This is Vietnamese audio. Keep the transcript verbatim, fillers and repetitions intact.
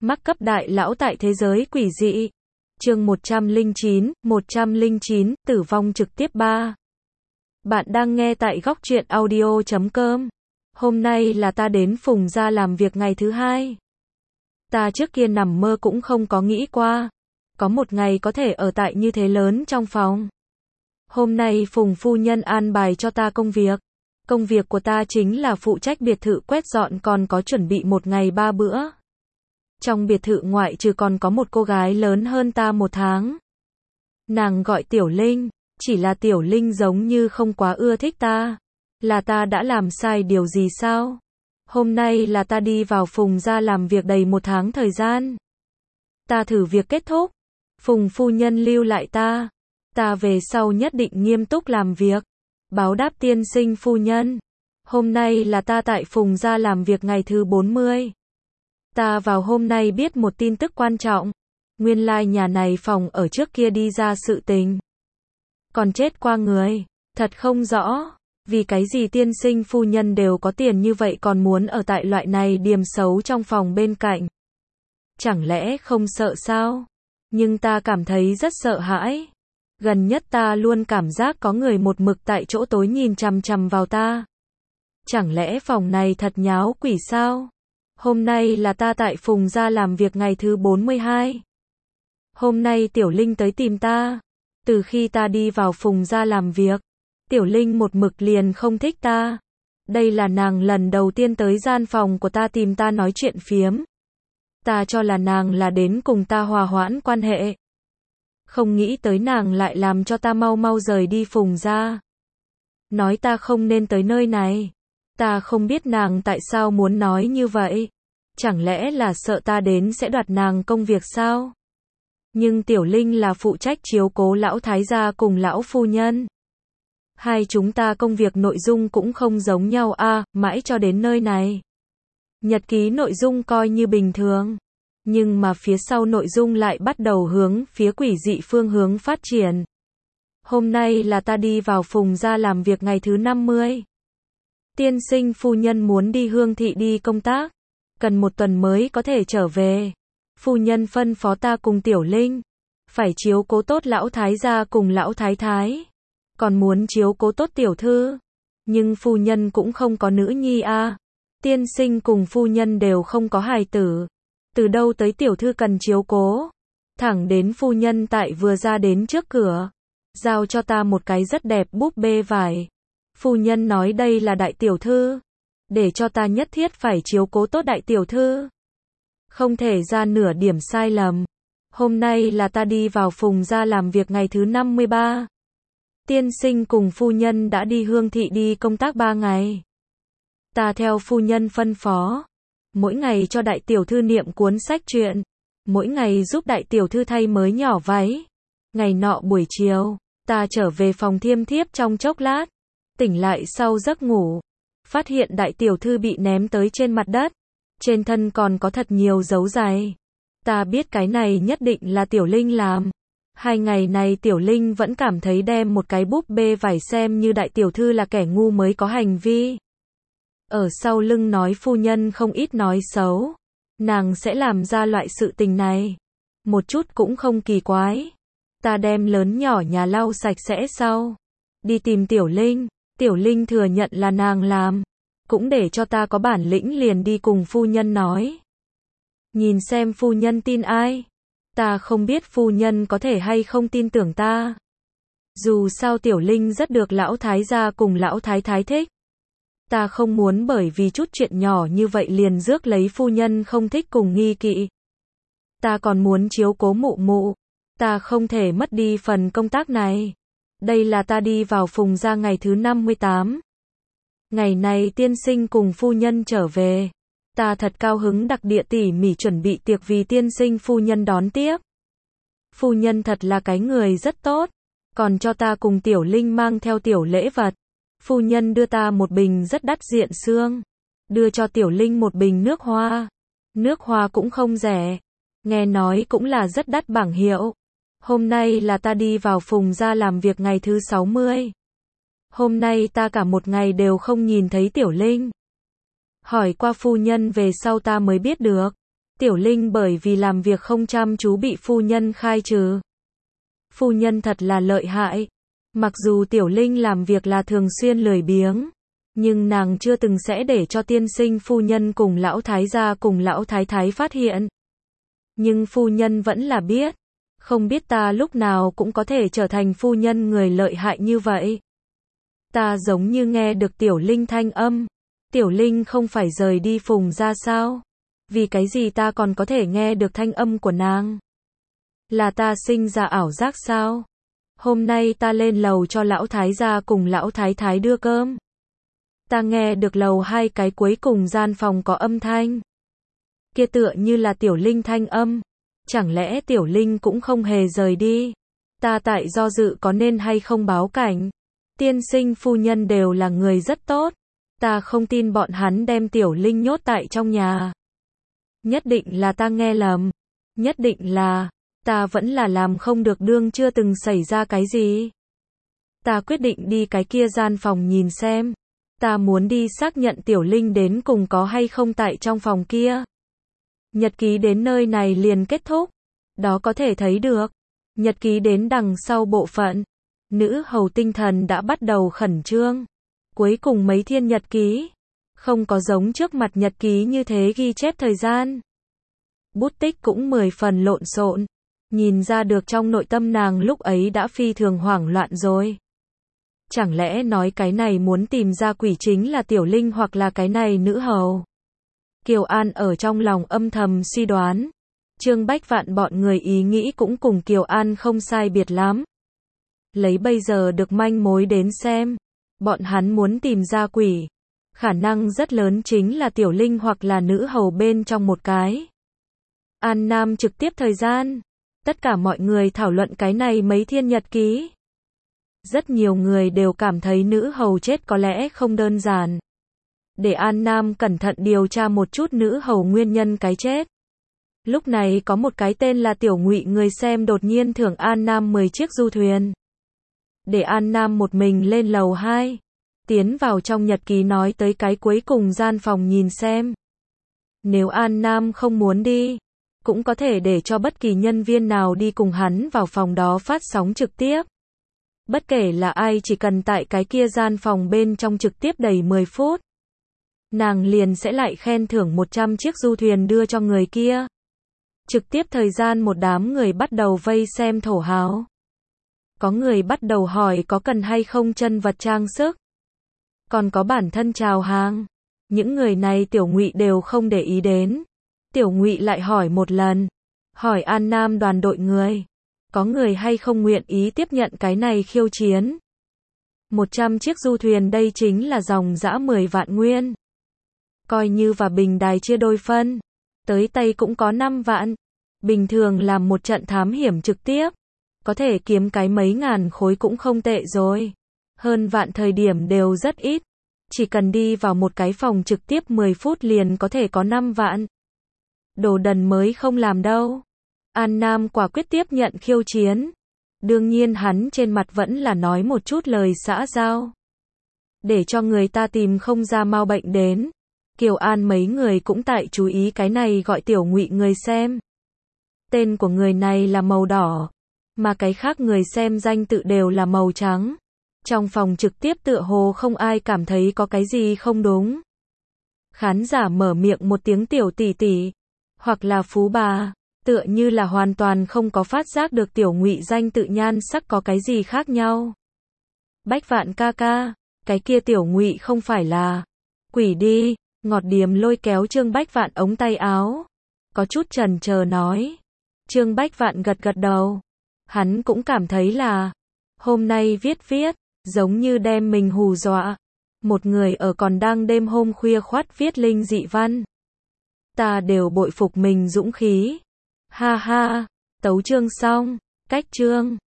Mắc cấp đại lão tại thế giới quỷ dị. Chương một trăm lẻ chín, một trăm lẻ chín, tử vong trực tiếp ba. Bạn đang nghe tại góc truyện audio chấm com. Hôm nay là ta đến Phùng gia làm việc ngày thứ hai. Ta trước kia nằm mơ cũng không có nghĩ qua. Có một ngày có thể ở tại như thế lớn trong phòng. Hôm nay Phùng phu nhân an bài cho ta công việc. Công việc của ta chính là phụ trách biệt thự quét dọn còn có chuẩn bị một ngày ba bữa. Trong biệt thự ngoại trừ còn có một cô gái lớn hơn ta một tháng. Nàng gọi Tiểu Linh, chỉ là Tiểu Linh giống như không quá ưa thích ta. Là ta đã làm sai điều gì sao? Hôm nay là ta đi vào Phùng gia làm việc đầy một tháng thời gian. Ta thử việc kết thúc. Phùng phu nhân lưu lại ta. Ta về sau nhất định nghiêm túc làm việc. Báo đáp tiên sinh phu nhân. Hôm nay là ta tại Phùng gia làm việc ngày thứ bốn mươi. Ta vào hôm nay biết một tin tức quan trọng. Nguyên lai nhà này phòng ở trước kia đi ra sự tình. Còn chết qua người. Thật không rõ. Vì cái gì tiên sinh phu nhân đều có tiền như vậy còn muốn ở tại loại này điềm xấu trong phòng bên cạnh. Chẳng lẽ không sợ sao? Nhưng ta cảm thấy rất sợ hãi. Gần nhất ta luôn cảm giác có người một mực tại chỗ tối nhìn chằm chằm vào ta. Chẳng lẽ phòng này thật nháo quỷ sao? Hôm nay là ta tại Phùng gia làm việc ngày thứ bốn mươi hai. Hôm nay Tiểu Linh tới tìm ta. Từ khi ta đi vào Phùng gia làm việc, Tiểu Linh một mực liền không thích ta. Đây là nàng lần đầu tiên tới gian phòng của ta tìm ta nói chuyện phiếm. Ta cho là nàng là đến cùng ta hòa hoãn quan hệ. Không nghĩ tới nàng lại làm cho ta mau mau rời đi Phùng gia. Nói ta không nên tới nơi này. Ta không biết nàng tại sao muốn nói như vậy. Chẳng lẽ là sợ ta đến sẽ đoạt nàng công việc sao? Nhưng Tiểu Linh là phụ trách chiếu cố lão thái gia cùng lão phu nhân. Hai chúng ta công việc nội dung cũng không giống nhau a, à, mãi cho đến nơi này. Nhật ký nội dung coi như bình thường. Nhưng mà phía sau nội dung lại bắt đầu hướng phía quỷ dị phương hướng phát triển. Hôm nay là ta đi vào Phùng gia làm việc ngày thứ năm mươi. Tiên sinh phu nhân muốn đi Hương thị đi công tác. Cần một tuần mới có thể trở về. Phu nhân phân phó ta cùng Tiểu Linh. Phải chiếu cố tốt lão thái gia cùng lão thái thái. Còn muốn chiếu cố tốt tiểu thư. Nhưng phu nhân cũng không có nữ nhi a. À. Tiên sinh cùng phu nhân đều không có hài tử. Từ đâu tới tiểu thư cần chiếu cố. Thẳng đến phu nhân tại vừa ra đến trước cửa. Giao cho ta một cái rất đẹp búp bê vải. Phu nhân nói đây là đại tiểu thư. Để cho ta nhất thiết phải chiếu cố tốt đại tiểu thư. Không thể ra nửa điểm sai lầm. Hôm nay là ta đi vào Phùng gia làm việc ngày thứ năm mươi ba. Tiên sinh cùng phu nhân đã đi Hương thị đi công tác ba ngày. Ta theo phu nhân phân phó. Mỗi ngày cho đại tiểu thư niệm cuốn sách truyện. Mỗi ngày giúp đại tiểu thư thay mới nhỏ váy. Ngày nọ buổi chiều, ta trở về phòng thiêm thiếp trong chốc lát. Tỉnh lại sau giấc ngủ. Phát hiện đại tiểu thư bị ném tới trên mặt đất. Trên thân còn có thật nhiều dấu giày. Ta biết cái này nhất định là Tiểu Linh làm. Hai ngày này Tiểu Linh vẫn cảm thấy đem một cái búp bê vải xem như đại tiểu thư là kẻ ngu mới có hành vi. Ở sau lưng nói phu nhân không ít nói xấu. Nàng sẽ làm ra loại sự tình này. Một chút cũng không kỳ quái. Ta đem lớn nhỏ nhà lau sạch sẽ sau. Đi tìm Tiểu Linh. Tiểu Linh thừa nhận là nàng làm. Cũng để cho ta có bản lĩnh liền đi cùng phu nhân nói. Nhìn xem phu nhân tin ai. Ta không biết phu nhân có thể hay không tin tưởng ta. Dù sao Tiểu Linh rất được lão thái gia cùng lão thái thái thích. Ta không muốn bởi vì chút chuyện nhỏ như vậy liền rước lấy phu nhân không thích cùng nghi kỵ. Ta còn muốn chiếu cố mụ mụ. Ta không thể mất đi phần công tác này. Đây là ta đi vào Phùng gia ngày thứ năm mươi tám. Ngày này tiên sinh cùng phu nhân trở về. Ta thật cao hứng đặc địa tỉ mỉ chuẩn bị tiệc vì tiên sinh phu nhân đón tiếp. Phu nhân thật là cái người rất tốt. Còn cho ta cùng Tiểu Linh mang theo tiểu lễ vật. Phu nhân đưa ta một bình rất đắt diện xương. Đưa cho Tiểu Linh một bình nước hoa. Nước hoa cũng không rẻ. Nghe nói cũng là rất đắt bảng hiệu. Hôm nay là ta đi vào Phùng gia làm việc ngày thứ sáu mươi. Hôm nay ta cả một ngày đều không nhìn thấy Tiểu Linh. Hỏi qua phu nhân về sau ta mới biết được. Tiểu Linh bởi vì làm việc không chăm chú bị phu nhân khai trừ. Phu nhân thật là lợi hại. Mặc dù Tiểu Linh làm việc là thường xuyên lười biếng, nhưng nàng chưa từng sẽ để cho tiên sinh phu nhân cùng lão thái gia cùng lão thái thái phát hiện. Nhưng phu nhân vẫn là biết. Không biết ta lúc nào cũng có thể trở thành phu nhân người lợi hại như vậy. Ta giống như nghe được Tiểu Linh thanh âm. Tiểu Linh không phải rời đi Phùng ra sao? Vì cái gì ta còn có thể nghe được thanh âm của nàng? Là ta sinh ra ảo giác sao? Hôm nay ta lên lầu cho lão thái gia cùng lão thái thái đưa cơm. Ta nghe được lầu hai cái cuối cùng gian phòng có âm thanh. Kia tựa như là Tiểu Linh thanh âm. Chẳng lẽ Tiểu Linh cũng không hề rời đi? Ta tại do dự có nên hay không báo cảnh. Tiên sinh phu nhân đều là người rất tốt. Ta không tin bọn hắn đem Tiểu Linh nhốt tại trong nhà. Nhất định là ta nghe lầm. Nhất định là, ta vẫn là làm không được đương chưa từng xảy ra cái gì. Ta quyết định đi cái kia gian phòng nhìn xem. Ta muốn đi xác nhận Tiểu Linh đến cùng có hay không tại trong phòng kia. Nhật ký đến nơi này liền kết thúc. Đó có thể thấy được. Nhật ký đến đằng sau bộ phận. Nữ hầu tinh thần đã bắt đầu khẩn trương. Cuối cùng mấy thiên nhật ký. Không có giống trước mặt nhật ký như thế ghi chép thời gian. Bút tích cũng mười phần lộn xộn. Nhìn ra được trong nội tâm nàng lúc ấy đã phi thường hoảng loạn rồi. Chẳng lẽ nói cái này muốn tìm ra quỷ chính là Tiểu Linh hoặc là cái này nữ hầu? Kiều An ở trong lòng âm thầm suy đoán. Trương Bách Vạn bọn người ý nghĩ cũng cùng Kiều An không sai biệt lắm. Lấy bây giờ được manh mối đến xem. Bọn hắn muốn tìm ra quỷ. Khả năng rất lớn chính là Tiểu Linh hoặc là nữ hầu bên trong một cái. An Nam trực tiếp thời gian. Tất cả mọi người thảo luận cái này mấy thiên nhật ký. Rất nhiều người đều cảm thấy nữ hầu chết có lẽ không đơn giản. Để An Nam cẩn thận điều tra một chút nữ hầu nguyên nhân cái chết. Lúc này có một cái tên là Tiểu Ngụy người xem đột nhiên thưởng An Nam mười chiếc du thuyền. Để An Nam một mình lên lầu hai. Tiến vào trong nhật ký nói tới cái cuối cùng gian phòng nhìn xem. Nếu An Nam không muốn đi, cũng có thể để cho bất kỳ nhân viên nào đi cùng hắn vào phòng đó phát sóng trực tiếp. Bất kể là ai chỉ cần tại cái kia gian phòng bên trong trực tiếp đầy mười phút. Nàng liền sẽ lại khen thưởng một trăm chiếc du thuyền đưa cho người kia. Trực tiếp thời gian một đám người bắt đầu vây xem thổ hào. Có người bắt đầu hỏi có cần hay không chân vật trang sức. Còn có bản thân chào hàng. Những người này Tiểu Ngụy đều không để ý đến. Tiểu Ngụy lại hỏi một lần. Hỏi An Nam đoàn đội người. Có người hay không nguyện ý tiếp nhận cái này khiêu chiến. một trăm chiếc du thuyền đây chính là dòng dã mười vạn nguyên. Coi như và bình đài chia đôi phân. Tới tay cũng có năm vạn. Bình thường làm một trận thám hiểm trực tiếp. Có thể kiếm cái mấy ngàn khối cũng không tệ rồi. Hơn vạn thời điểm đều rất ít. Chỉ cần đi vào một cái phòng trực tiếp mười phút liền có thể có năm vạn. Đồ đần mới không làm đâu. An Nam quả quyết tiếp nhận khiêu chiến. Đương nhiên hắn trên mặt vẫn là nói một chút lời xã giao. Để cho người ta tìm không ra mau bệnh đến. Kiều An mấy người cũng tại chú ý cái này gọi Tiểu Ngụy người xem. Tên của người này là màu đỏ. Mà cái khác người xem danh tự đều là màu trắng. Trong phòng trực tiếp tựa hồ không ai cảm thấy có cái gì không đúng. Khán giả mở miệng một tiếng Tiểu tỷ tỷ. Hoặc là phú bà. Tựa như là hoàn toàn không có phát giác được Tiểu Ngụy danh tự nhan sắc có cái gì khác nhau. Bách Vạn ca ca. Cái kia Tiểu Ngụy không phải là quỷ đi. Ngọt Điềm lôi kéo Trương Bách Vạn ống tay áo. Có chút chần chờ nói. Trương Bách Vạn gật gật đầu. Hắn cũng cảm thấy là hôm nay viết viết, giống như đem mình hù dọa. Một người ở còn đang đêm hôm khuya khoắt viết linh dị văn. Ta đều bội phục mình dũng khí. Ha ha, tấu chương xong, cách chương.